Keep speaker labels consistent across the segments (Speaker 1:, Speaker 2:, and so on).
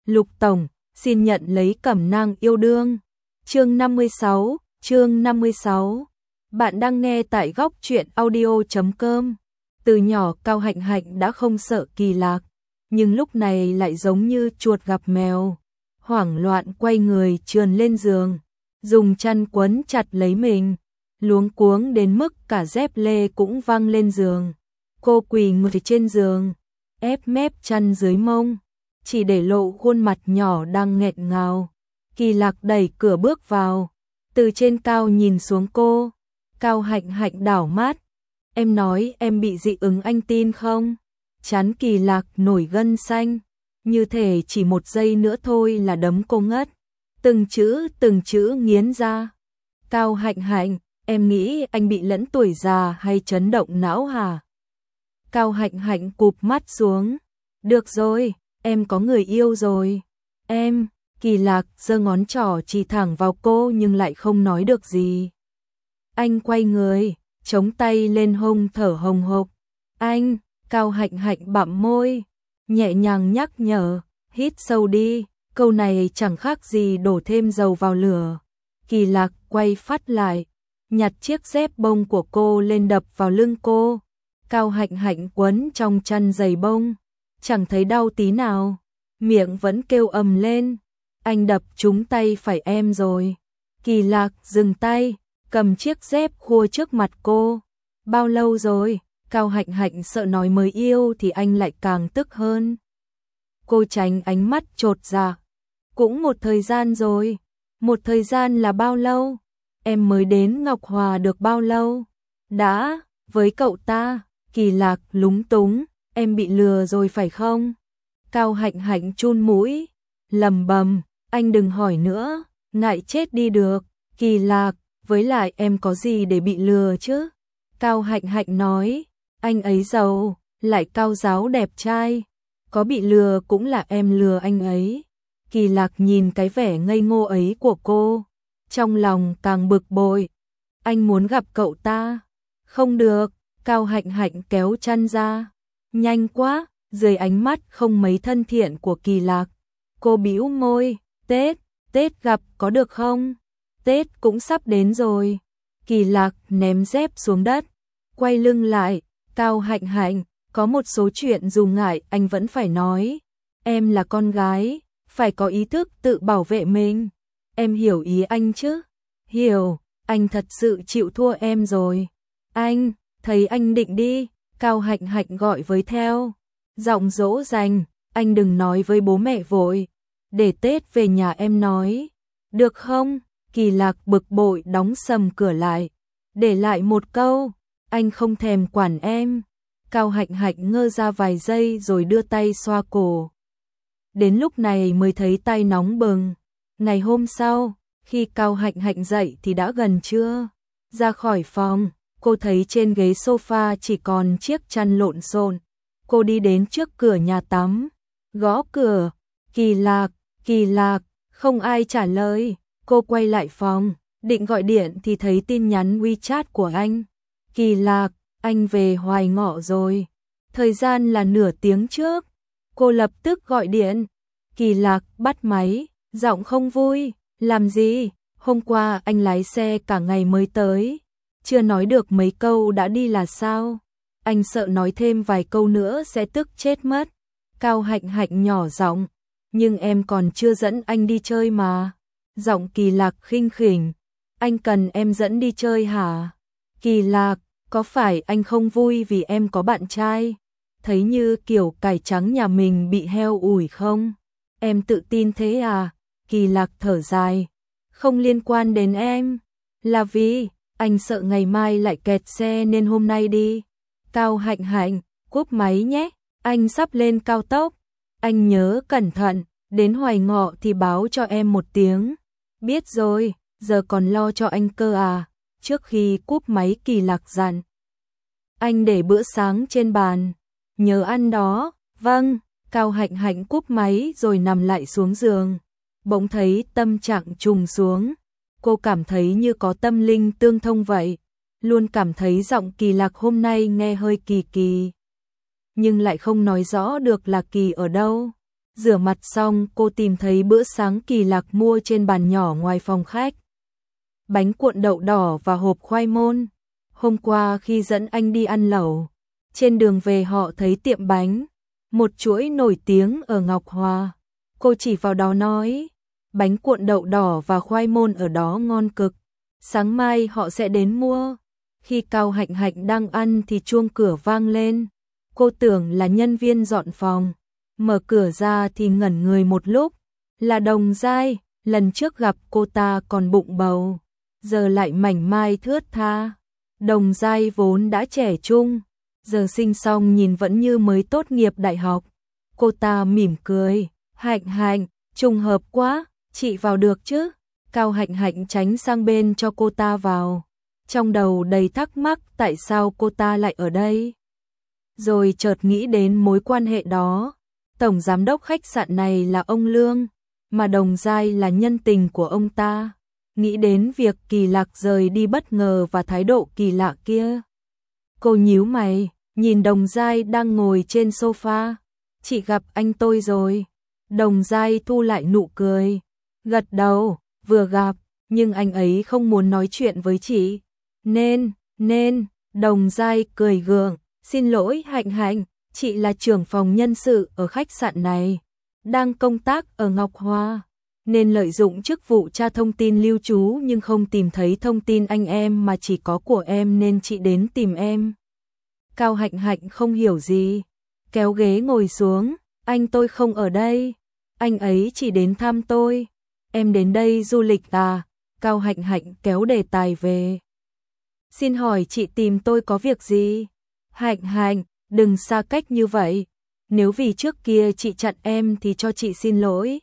Speaker 1: Lục Tổng, xin nhận lấy cẩm nang yêu đương. Chương 56. Bạn đang nghe tại góc truyện audio.com. Từ nhỏ Cao Hạnh Hạnh đã không sợ Kỳ Lạc, nhưng lúc này lại giống như chuột gặp mèo, hoảng loạn quay người trườn lên giường, dùng chăn quấn chặt lấy mình, luống cuống đến mức cả dép lê cũng văng lên giường. Cô quỳ người trên giường, ép mép chăn dưới mông, chỉ để lộ khuôn mặt nhỏ đang nghẹn ngào. Kỳ Lạc đẩy cửa bước vào, từ trên cao nhìn xuống cô. Cao Hạnh Hạnh đảo mắt. Em nói em bị dị ứng, anh tin không? Trán Kỳ Lạc nổi gân xanh, như thể chỉ một giây nữa thôi là đấm cô ngất. Từng chữ nghiến ra. Cao Hạnh Hạnh, em nghĩ anh bị lẫn tuổi già hay chấn động não hả? Cao Hạnh Hạnh cụp mắt xuống. Được rồi, em có người yêu rồi. Em, Kỳ Lạc giơ ngón trỏ chỉ thẳng vào cô nhưng lại không nói được gì. Anh quay người, chống tay lên hông thở hồng hộc. Anh, Cao Hạnh Hạnh bặm môi, nhẹ nhàng nhắc nhở, hít sâu đi, câu này chẳng khác gì đổ thêm dầu vào lửa. Kỳ Lạc quay phát lại, nhặt chiếc dép bông của cô lên đập vào lưng cô. Cao Hạnh Hạnh quấn trong chăn giày bông, chẳng thấy đau tí nào, miệng vẫn kêu ầm lên. Anh đập trúng tay phải em rồi. Kỳ Lạc dừng tay, cầm chiếc dép khua trước mặt cô. Bao lâu rồi? Cao Hạnh Hạnh sợ nói mới yêu thì anh lại càng tức hơn. Cô tránh ánh mắt chột dạ. Cũng một thời gian rồi. Một thời gian là bao lâu? Em mới đến Ngọc Hòa được bao lâu? Đã, với cậu ta. Kỳ Lạc lúng túng, em bị lừa rồi phải không? Cao Hạnh Hạnh chun mũi, lầm bầm, anh đừng hỏi nữa, ngại chết đi được. Kỳ Lạc, với lại em có gì để bị lừa chứ? Cao Hạnh Hạnh nói, anh ấy giàu, lại cao ráo đẹp trai, có bị lừa cũng là em lừa anh ấy. Kỳ Lạc nhìn cái vẻ ngây ngô ấy của cô, trong lòng càng bực bội. Anh muốn gặp cậu ta. Không được. Cao Hạnh Hạnh kéo chăn ra. Nhanh quá, dưới ánh mắt không mấy thân thiện của Kỳ Lạc. Cô bĩu môi, Tết gặp có được không? Tết cũng sắp đến rồi. Kỳ Lạc ném dép xuống đất, quay lưng lại. Cao Hạnh Hạnh, có một số chuyện dù ngại anh vẫn phải nói. Em là con gái, phải có ý thức tự bảo vệ mình. Em hiểu ý anh chứ? Hiểu, anh thật sự chịu thua em rồi. Anh, thấy anh định đi. Cao Hạnh Hạnh gọi với theo, giọng dỗ dành, anh đừng nói với bố mẹ vội, để Tết về nhà em nói, được không? Kỳ Lạc bực bội đóng sầm cửa lại, để lại một câu, anh không thèm quản em. Cao Hạnh Hạnh ngơ ra vài giây rồi đưa tay xoa cổ. Đến lúc này mới thấy tay nóng bừng. Ngày hôm sau, khi Cao Hạnh Hạnh dậy thì đã gần trưa. Ra khỏi phòng, cô thấy trên ghế sofa chỉ còn chiếc chăn lộn xộn. Cô đi đến trước cửa nhà tắm, gõ cửa. Kỳ Lạc, không ai trả lời. Cô quay lại phòng, định gọi điện thì thấy tin nhắn WeChat của anh. Kỳ Lạc, anh về Hoài Ngọ rồi. Thời gian là nửa tiếng trước. Cô lập tức gọi điện. Kỳ Lạc bắt máy, giọng không vui. Làm gì? Hôm qua anh lái xe cả ngày mới tới. Chưa nói được mấy câu đã đi là sao? Anh sợ nói thêm vài câu nữa sẽ tức chết mất. Cao Hạnh Hạnh nhỏ giọng, nhưng em còn chưa dẫn anh đi chơi mà. Giọng Kỳ Lạc khinh khỉnh, anh cần em dẫn đi chơi hả? Kỳ Lạc, có phải anh không vui vì em có bạn trai? Thấy như kiểu cải trắng nhà mình bị heo ủi không? Em tự tin thế à? Kỳ Lạc thở dài, không liên quan đến em. Là vì anh sợ ngày mai lại kẹt xe nên hôm nay đi. Cao Hạnh Hạnh, cúp máy nhé, anh sắp lên cao tốc. Anh nhớ cẩn thận, đến Hoài Ngọ thì báo cho em một tiếng. Biết rồi, giờ còn lo cho anh cơ à? Trước khi cúp máy Kỳ Lạc dặn. Anh để bữa sáng trên bàn, nhớ ăn đó. Vâng. Cao Hạnh Hạnh cúp máy rồi nằm lại xuống giường. Bỗng thấy tâm trạng trùng xuống. Cô cảm thấy như có tâm linh tương thông vậy. Luôn cảm thấy giọng Kỳ Lạc hôm nay nghe hơi kỳ kỳ. Nhưng lại không nói rõ được là kỳ ở đâu. Rửa mặt xong, cô tìm thấy bữa sáng kỳ lạ mua trên bàn nhỏ ngoài phòng khách. Bánh cuộn đậu đỏ và hộp khoai môn. Hôm qua khi dẫn anh đi ăn lẩu, trên đường về họ thấy tiệm bánh, một chuỗi nổi tiếng ở Ngọc Hòa. Cô chỉ vào đó nói, bánh cuộn đậu đỏ và khoai môn ở đó ngon cực. Sáng mai họ sẽ đến mua. Khi Cao Hạnh Hạnh đang ăn thì chuông cửa vang lên. Cô tưởng là nhân viên dọn phòng. Mở cửa ra thì ngẩn người một lúc. Là Đồng Giai, lần trước gặp cô ta còn bụng bầu, giờ lại mảnh mai thướt tha. Đồng Giai vốn đã trẻ trung, giờ sinh xong nhìn vẫn như mới tốt nghiệp đại học. Cô ta mỉm cười, Hạnh Hạnh, trùng hợp quá, chị vào được chứ? Cao Hạnh Hạnh tránh sang bên cho cô ta vào. Trong đầu đầy thắc mắc tại sao cô ta lại ở đây. Rồi chợt nghĩ đến mối quan hệ đó. Tổng giám đốc khách sạn này là ông Lương, mà Đồng Giai là nhân tình của ông ta. Nghĩ đến việc kỳ lạ rời đi bất ngờ và thái độ kỳ lạ kia. Cô nhíu mày, nhìn Đồng Giai đang ngồi trên sofa. Chị gặp anh tôi rồi. Đồng Giai thu lại nụ cười, gật đầu, vừa gặp, nhưng anh ấy không muốn nói chuyện với chị. Nên, Đồng Giai cười gượng, xin lỗi Hạnh Hạnh, chị là trưởng phòng nhân sự ở khách sạn này, đang công tác ở Ngọc Hoa, nên lợi dụng chức vụ tra thông tin lưu trú nhưng không tìm thấy thông tin anh em mà chỉ có của em nên chị đến tìm em. Cao Hạnh Hạnh không hiểu gì, kéo ghế ngồi xuống, anh tôi không ở đây, anh ấy chỉ đến thăm tôi. Em đến đây du lịch à? Cao Hạnh Hạnh kéo đề tài về. Xin hỏi chị tìm tôi có việc gì? Hạnh Hạnh, đừng xa cách như vậy. Nếu vì trước kia chị chặn em thì cho chị xin lỗi.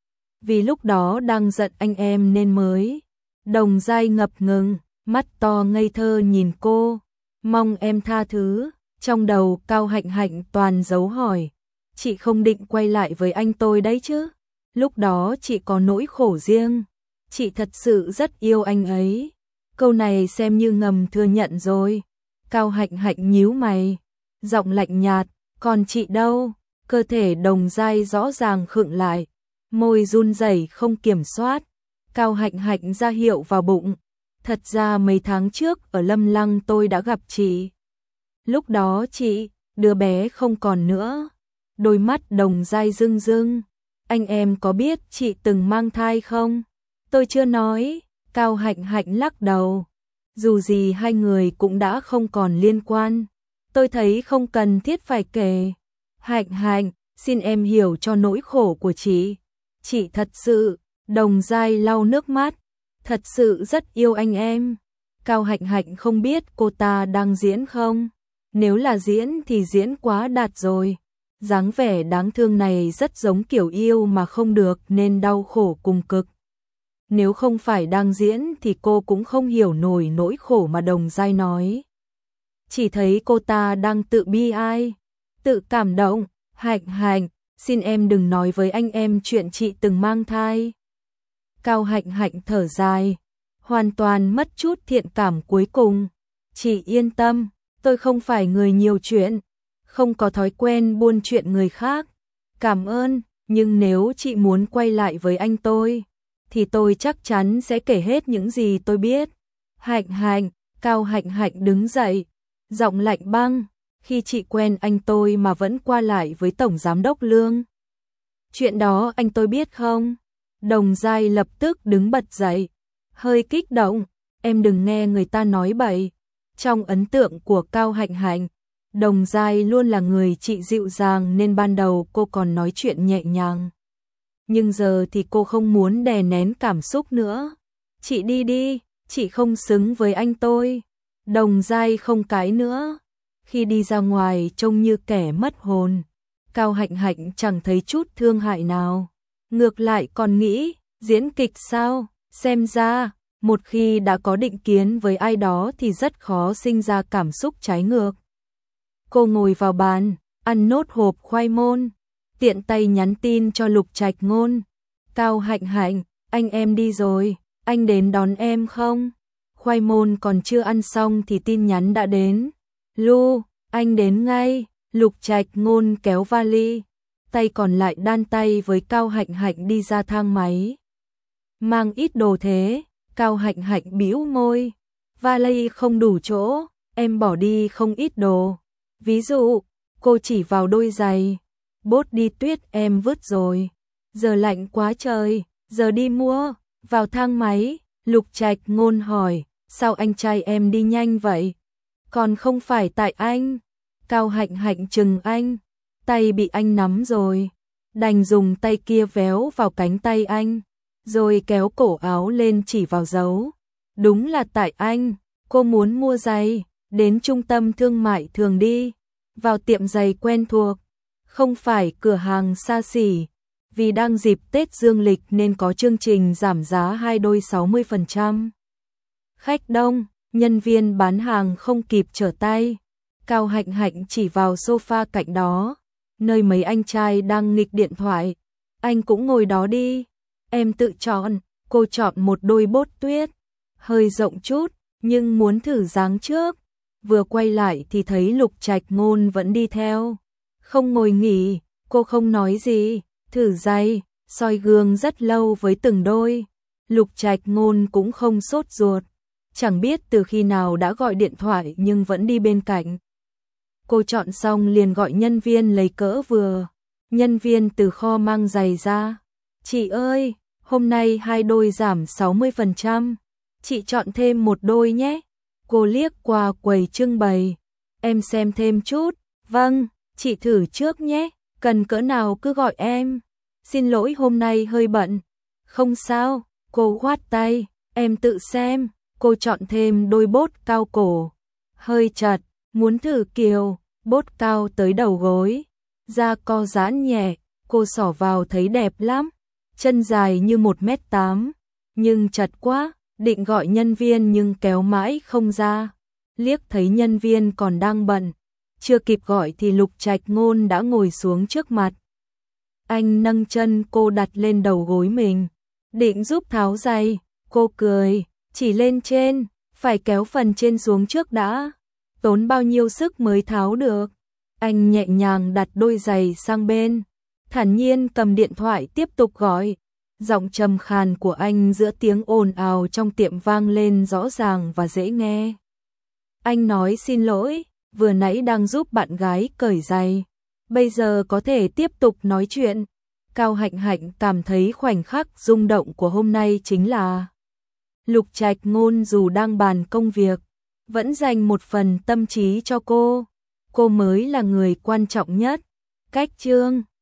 Speaker 1: Vì lúc đó đang giận anh em nên mới. Đồng Giai ngập ngừng, mắt to ngây thơ nhìn cô. Mong em tha thứ. Trong đầu Cao Hạnh Hạnh toàn dấu hỏi. Chị không định quay lại với anh tôi đấy chứ? Lúc đó chị có nỗi khổ riêng. Chị thật sự rất yêu anh ấy. Câu này xem như ngầm thừa nhận rồi. Cao Hạnh Hạnh nhíu mày, giọng lạnh nhạt, còn chị đâu? Cơ thể Đồng Giai rõ ràng khựng lại, môi run rẩy không kiểm soát. Cao Hạnh Hạnh ra hiệu vào bụng. Thật ra mấy tháng trước ở Lâm Lăng tôi đã gặp chị. Lúc đó chị, đứa bé không còn nữa. Đôi mắt Đồng Giai rưng rưng. Anh em có biết chị từng mang thai không? Tôi chưa nói. Cao Hạnh Hạnh lắc đầu. Dù gì hai người cũng đã không còn liên quan. Tôi thấy không cần thiết phải kể. Hạnh Hạnh, xin em hiểu cho nỗi khổ của chị. Chị thật sự, Đồng Giai lau nước mắt, thật sự rất yêu anh em. Cao Hạnh Hạnh không biết cô ta đang diễn không? Nếu là diễn thì diễn quá đạt rồi. Dáng vẻ đáng thương này rất giống kiểu yêu mà không được nên đau khổ cùng cực. Nếu không phải đang diễn thì cô cũng không hiểu nổi nỗi khổ mà Đồng Giai nói. Chỉ thấy cô ta đang tự bi ai, tự cảm động. Hạnh Hạnh, xin em đừng nói với anh em chuyện chị từng mang thai. Cao Hạnh Hạnh thở dài, hoàn toàn mất chút thiện cảm cuối cùng. Chị yên tâm, tôi không phải người nhiều chuyện, không có thói quen buôn chuyện người khác. Cảm ơn, nhưng nếu chị muốn quay lại với anh tôi, thì tôi chắc chắn sẽ kể hết những gì tôi biết. Hạnh Hạnh, Cao Hạnh Hạnh đứng dậy, giọng lạnh băng, khi chị quen anh tôi mà vẫn qua lại với Tổng Giám đốc Lương. Chuyện đó anh tôi biết không? Đồng Giai lập tức đứng bật dậy, hơi kích động, em đừng nghe người ta nói bậy. Trong ấn tượng của Cao Hạnh Hạnh, Đồng Giai luôn là người chị dịu dàng nên ban đầu cô còn nói chuyện nhẹ nhàng. Nhưng giờ thì cô không muốn đè nén cảm xúc nữa. Chị đi đi, chị không xứng với anh tôi. Đồng Giai không cãi nữa. Khi đi ra ngoài trông như kẻ mất hồn. Cao Hạnh Hạnh chẳng thấy chút thương hại nào. Ngược lại còn nghĩ, diễn kịch sao? Xem ra, một khi đã có định kiến với ai đó thì rất khó sinh ra cảm xúc trái ngược. Cô ngồi vào bàn, ăn nốt hộp khoai môn, tiện tay nhắn tin cho Lục Trạch Ngôn. Cao Hạnh Hạnh, anh em đi rồi, anh đến đón em không? Khoai môn còn chưa ăn xong thì tin nhắn đã đến. Lu, anh đến ngay. Lục Trạch Ngôn kéo vali, tay còn lại đan tay với Cao Hạnh Hạnh đi ra thang máy. Mang ít đồ thế, Cao Hạnh Hạnh bĩu môi. Vali không đủ chỗ, em bỏ đi không ít đồ. Ví dụ, cô chỉ vào đôi giày. Bốt đi tuyết em vứt rồi. Giờ lạnh quá trời, giờ đi mua. Vào thang máy, Lục Trạch Ngôn hỏi, sao anh trai em đi nhanh vậy? Còn không phải tại anh. Cao Hạnh Hạnh chừng anh, tay bị anh nắm rồi. Đành dùng tay kia véo vào cánh tay anh, rồi kéo cổ áo lên chỉ vào dấu. Đúng là tại anh, cô muốn mua giày, đến trung tâm thương mại thường đi. Vào tiệm giày quen thuộc, không phải cửa hàng xa xỉ. Vì đang dịp Tết Dương lịch nên có chương trình giảm giá 2 đôi 60%. Khách đông, nhân viên bán hàng không kịp trở tay. Cao Hạnh Hạnh chỉ vào sofa cạnh đó, nơi mấy anh trai đang nghịch điện thoại. Anh cũng ngồi đó đi. Em tự chọn, cô chọn một đôi bốt tuyết. Hơi rộng chút, nhưng muốn thử dáng trước. Vừa quay lại thì thấy Lục Trạch Ngôn vẫn đi theo. Không ngồi nghỉ, cô không nói gì. Thử giày, soi gương rất lâu với từng đôi. Lục Trạch Ngôn cũng không sốt ruột. Chẳng biết từ khi nào đã gọi điện thoại nhưng vẫn đi bên cạnh. Cô chọn xong liền gọi nhân viên lấy cỡ vừa. Nhân viên từ kho mang giày ra. Chị ơi, hôm nay 2 đôi giảm 60%. Chị chọn thêm một đôi nhé. Cô liếc qua quầy trưng bày. Em xem thêm chút. Vâng, chị thử trước nhé. Cần cỡ nào cứ gọi em. Xin lỗi hôm nay hơi bận. Không sao, cô khoát tay. Em tự xem. Cô chọn thêm đôi bốt cao cổ. Hơi chật, muốn thử kiểu bốt cao tới đầu gối. Da co giãn nhẹ, cô xỏ vào thấy đẹp lắm. Chân dài như 1m8, nhưng chật quá, định gọi nhân viên nhưng kéo mãi không ra. Liếc thấy nhân viên còn đang bận, chưa kịp gọi thì Lục Trạch Ngôn đã ngồi xuống trước mặt. Anh nâng chân cô đặt lên đầu gối mình, định giúp tháo giày. Cô cười, chỉ lên trên, phải kéo phần trên xuống trước đã. Tốn bao nhiêu sức mới tháo được. Anh nhẹ nhàng đặt đôi giày sang bên, thản nhiên cầm điện thoại tiếp tục gọi. Giọng trầm khàn của anh giữa tiếng ồn ào trong tiệm vang lên rõ ràng và dễ nghe. Anh nói xin lỗi, vừa nãy đang giúp bạn gái cởi giày. Bây giờ có thể tiếp tục nói chuyện. Cao Hạnh Hạnh cảm thấy khoảnh khắc rung động của hôm nay chính là Lục Trạch Ngôn dù đang bàn công việc, vẫn dành một phần tâm trí cho cô. Cô mới là người quan trọng nhất. Cách chương